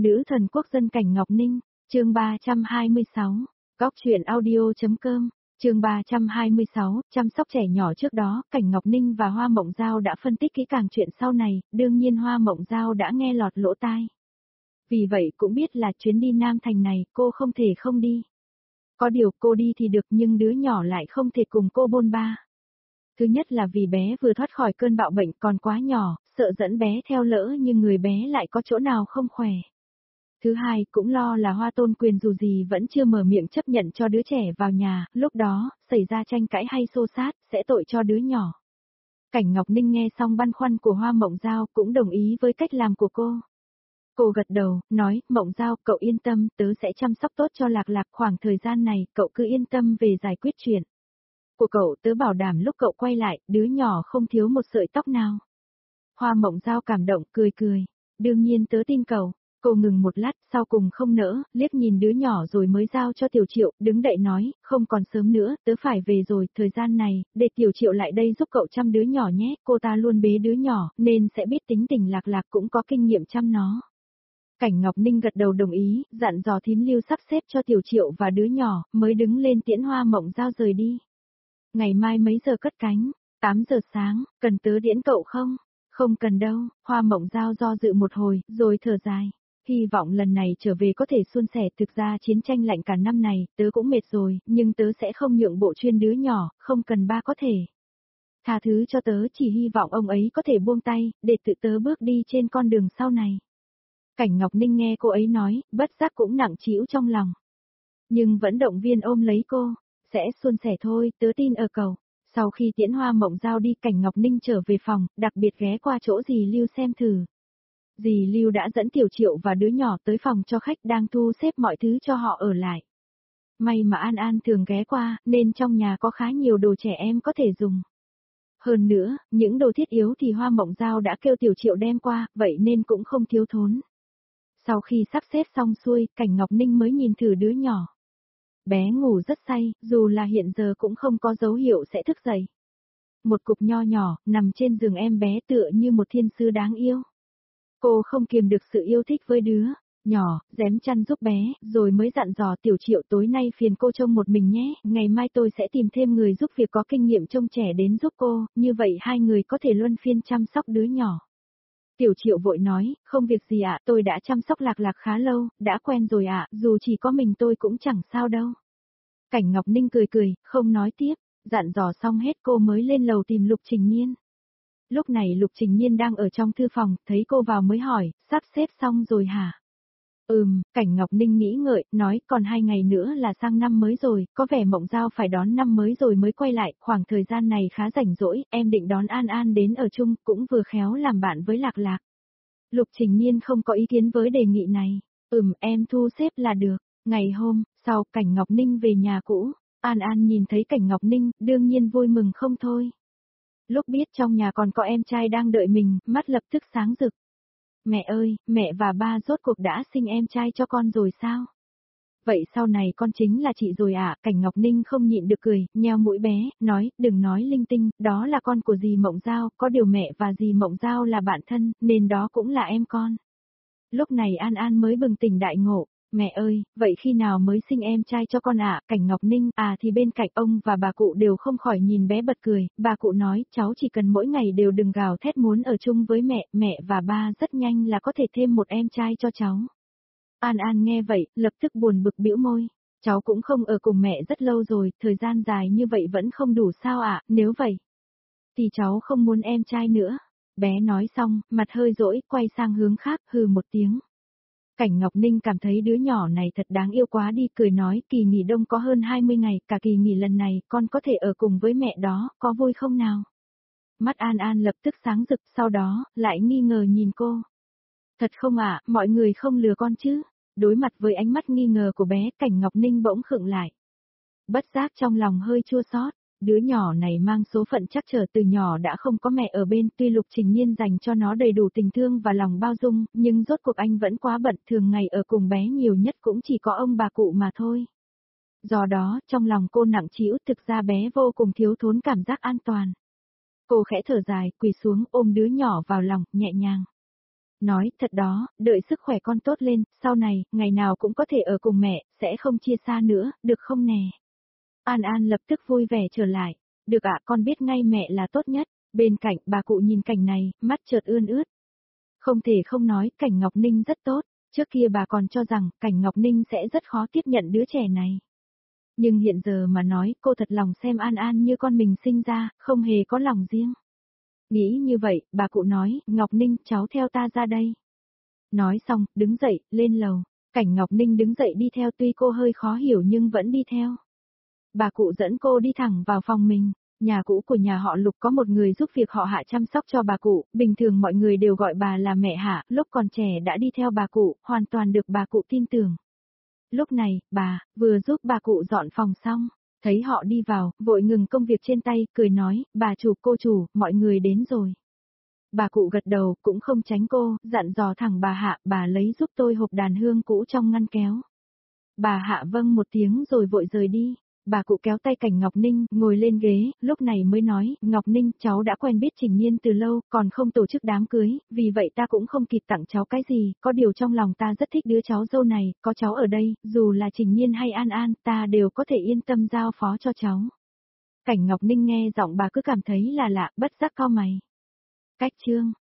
Nữ thần quốc dân Cảnh Ngọc Ninh, chương 326, Góc truyện audio.com, chương 326, chăm sóc trẻ nhỏ. Trước đó, Cảnh Ngọc Ninh và Hoa Mộng Giao đã phân tích kỹ càng chuyện sau này, đương nhiên Hoa Mộng Giao đã nghe lọt lỗ tai. Vì vậy cũng biết là chuyến đi Nam Thành này cô không thể không đi. Có điều cô đi thì được nhưng đứa nhỏ lại không thể cùng cô bôn ba. Thứ nhất là vì bé vừa thoát khỏi cơn bạo bệnh còn quá nhỏ, sợ dẫn bé theo lỡ nhưng người bé lại có chỗ nào không khỏe. Thứ hai cũng lo là Hoa Tôn Quyền dù gì vẫn chưa mở miệng chấp nhận cho đứa trẻ vào nhà, lúc đó, xảy ra tranh cãi hay xô xát, sẽ tội cho đứa nhỏ. Cảnh Ngọc Ninh nghe xong băn khoăn của Hoa Mộng Giao cũng đồng ý với cách làm của cô. Cô gật đầu, nói, Mộng Giao, cậu yên tâm, tớ sẽ chăm sóc tốt cho Lạc Lạc khoảng thời gian này, cậu cứ yên tâm về giải quyết chuyện của cậu, tớ bảo đảm lúc cậu quay lại, đứa nhỏ không thiếu một sợi tóc nào. Hoa Mộng Giao cảm động, cười cười. Đương nhiên tớ tin cậu. Cô ngừng một lát, sau cùng không nỡ, liếc nhìn đứa nhỏ rồi mới giao cho Tiểu Triệu, đứng đậy nói, không còn sớm nữa, tớ phải về rồi, thời gian này, để Tiểu Triệu lại đây giúp cậu chăm đứa nhỏ nhé, cô ta luôn bế đứa nhỏ, nên sẽ biết tính tình Lạc Lạc cũng có kinh nghiệm chăm nó. Cảnh Ngọc Ninh gật đầu đồng ý, dặn dò thím Lưu sắp xếp cho Tiểu Triệu và đứa nhỏ, mới đứng lên tiễn Hoa Mộng Giao rời đi. Ngày mai mấy giờ cất cánh? 8 giờ sáng, cần tớ tiễn cậu không? Không cần đâu, Hoa Mộng Giao do dự một hồi, rồi thở dài. Hy vọng lần này trở về có thể suôn sẻ, thực ra chiến tranh lạnh cả năm này, tớ cũng mệt rồi, nhưng tớ sẽ không nhượng bộ chuyên đứa nhỏ, không cần ba có thể. Tha thứ cho tớ, chỉ hy vọng ông ấy có thể buông tay, để tự tớ bước đi trên con đường sau này. Cảnh Ngọc Ninh nghe cô ấy nói, bất giác cũng nặng trĩu trong lòng. Nhưng vẫn động viên ôm lấy cô, sẽ suôn sẻ thôi, tớ tin ở cậu. Sau khi tiễn Hoa Mộng Giao đi, Cảnh Ngọc Ninh trở về phòng, đặc biệt ghé qua chỗ dì Lưu xem thử. Dì Lưu đã dẫn Tiểu Triệu và đứa nhỏ tới phòng cho khách, đang thu xếp mọi thứ cho họ ở lại. May mà An An thường ghé qua, nên trong nhà có khá nhiều đồ trẻ em có thể dùng. Hơn nữa, những đồ thiết yếu thì Hoa Mộng Giao đã kêu Tiểu Triệu đem qua, vậy nên cũng không thiếu thốn. Sau khi sắp xếp xong xuôi, Cảnh Ngọc Ninh mới nhìn thử đứa nhỏ. Bé ngủ rất say, dù là hiện giờ cũng không có dấu hiệu sẽ thức dậy. Một cục nho nhỏ, nằm trên giường em bé tựa như một thiên sứ đáng yêu. Cô không kiềm được sự yêu thích với đứa nhỏ, rém chăn giúp bé, rồi mới dặn dò Tiểu Triệu tối nay phiền cô trông một mình nhé, ngày mai tôi sẽ tìm thêm người giúp việc có kinh nghiệm trông trẻ đến giúp cô, như vậy hai người có thể luân phiên chăm sóc đứa nhỏ. Tiểu Triệu vội nói, không việc gì ạ, tôi đã chăm sóc Lạc Lạc khá lâu, đã quen rồi ạ, dù chỉ có mình tôi cũng chẳng sao đâu. Cảnh Ngọc Ninh cười cười, không nói tiếp, dặn dò xong hết cô mới lên lầu tìm Lục Trình Nhiên. Lúc này Lục Trình Nhiên đang ở trong thư phòng, thấy cô vào mới hỏi, sắp xếp xong rồi hả? Cảnh Ngọc Ninh nghĩ ngợi, nói, còn 2 ngày nữa là sang năm mới rồi, có vẻ Mộng Giao phải đón năm mới rồi mới quay lại, khoảng thời gian này khá rảnh rỗi, em định đón An An đến ở chung, cũng vừa khéo làm bạn với Lạc Lạc. Lục Trình Nhiên không có ý kiến với đề nghị này, em thu xếp là được. Ngày hôm sau, Cảnh Ngọc Ninh về nhà cũ, An An nhìn thấy Cảnh Ngọc Ninh, đương nhiên vui mừng không thôi. Lúc biết trong nhà còn có em trai đang đợi mình, mắt lập tức sáng rực. Mẹ ơi, mẹ và ba rốt cuộc đã sinh em trai cho con rồi sao? Vậy sau này con chính là chị rồi ạ, Cảnh Ngọc Ninh không nhịn được cười, nheo mũi bé, nói, đừng nói linh tinh, đó là con của dì Mộng Giao, có điều mẹ và dì Mộng Giao là bạn thân, nên đó cũng là em con. Lúc này An An mới bừng tỉnh đại ngộ. Mẹ ơi, vậy khi nào mới sinh em trai cho con ạ? Cảnh Ngọc Ninh, thì bên cạnh ông và bà cụ đều không khỏi nhìn bé bật cười, bà cụ nói, cháu chỉ cần mỗi ngày đều đừng gào thét muốn ở chung với mẹ và ba rất nhanh là có thể thêm một em trai cho cháu. An An nghe vậy, lập tức buồn bực bĩu môi, cháu cũng không ở cùng mẹ rất lâu rồi, thời gian dài như vậy vẫn không đủ sao ạ, nếu vậy, thì cháu không muốn em trai nữa. Bé nói xong, mặt hơi dỗi, quay sang hướng khác, hừ một tiếng. Cảnh Ngọc Ninh cảm thấy đứa nhỏ này thật đáng yêu quá đi, cười nói, kỳ nghỉ đông có hơn 20 ngày, cả kỳ nghỉ lần này, con có thể ở cùng với mẹ đó, có vui không nào? Mắt An An lập tức sáng rực, sau đó, lại nghi ngờ nhìn cô. Thật không ạ, mọi người không lừa con chứ? Đối mặt với ánh mắt nghi ngờ của bé, Cảnh Ngọc Ninh bỗng khựng lại. Bất giác trong lòng hơi chua xót. Đứa nhỏ này mang số phận chắc trở từ nhỏ đã không có mẹ ở bên, tuy Lục Trình Nhiên dành cho nó đầy đủ tình thương và lòng bao dung, nhưng rốt cuộc anh vẫn quá bận, thường ngày ở cùng bé nhiều nhất cũng chỉ có ông bà cụ mà thôi. Do đó, trong lòng cô nặng trĩu, thực ra bé vô cùng thiếu thốn cảm giác an toàn. Cô khẽ thở dài, quỳ xuống ôm đứa nhỏ vào lòng, nhẹ nhàng Nói thật đó, đợi sức khỏe con tốt lên, sau này, ngày nào cũng có thể ở cùng mẹ, sẽ không chia xa nữa, được không nè? An An lập tức vui vẻ trở lại. Được ạ, con biết ngay mẹ là tốt nhất. Bên cạnh bà cụ nhìn cảnh này, mắt chợt ươn ướt. Không thể không nói, Cảnh Ngọc Ninh rất tốt. Trước kia bà còn cho rằng, Cảnh Ngọc Ninh sẽ rất khó tiếp nhận đứa trẻ này. Nhưng hiện giờ mà nói, cô thật lòng xem An An như con mình sinh ra, không hề có lòng riêng. Nghĩ như vậy, bà cụ nói, Ngọc Ninh, cháu theo ta ra đây. Nói xong, đứng dậy, lên lầu. Cảnh Ngọc Ninh đứng dậy đi theo, tuy cô hơi khó hiểu nhưng vẫn đi theo. Bà cụ dẫn cô đi thẳng vào phòng mình. Nhà cũ của nhà họ Lục có một người giúp việc họ Hạ chăm sóc cho bà cụ, bình thường mọi người đều gọi bà là mẹ Hạ, lúc còn trẻ đã đi theo bà cụ, hoàn toàn được bà cụ tin tưởng. Lúc này, bà, vừa giúp bà cụ dọn phòng xong, thấy họ đi vào, vội ngừng công việc trên tay, cười nói, bà chủ, cô chủ, mọi người đến rồi. Bà cụ gật đầu, cũng không tránh cô, dặn dò thẳng bà Hạ, bà lấy giúp tôi hộp đàn hương cũ trong ngăn kéo. Bà Hạ vâng một tiếng rồi vội rời đi. Bà cụ kéo tay Cảnh Ngọc Ninh, ngồi lên ghế, lúc này mới nói, Ngọc Ninh, cháu đã quen biết Trình Nhiên từ lâu, còn không tổ chức đám cưới, vì vậy ta cũng không kịp tặng cháu cái gì, có điều trong lòng ta rất thích đứa cháu dâu này, có cháu ở đây, dù là Trình Nhiên hay An An, ta đều có thể yên tâm giao phó cho cháu. Cảnh Ngọc Ninh nghe giọng bà cứ cảm thấy là lạ, bất giác cau mày. Cách chương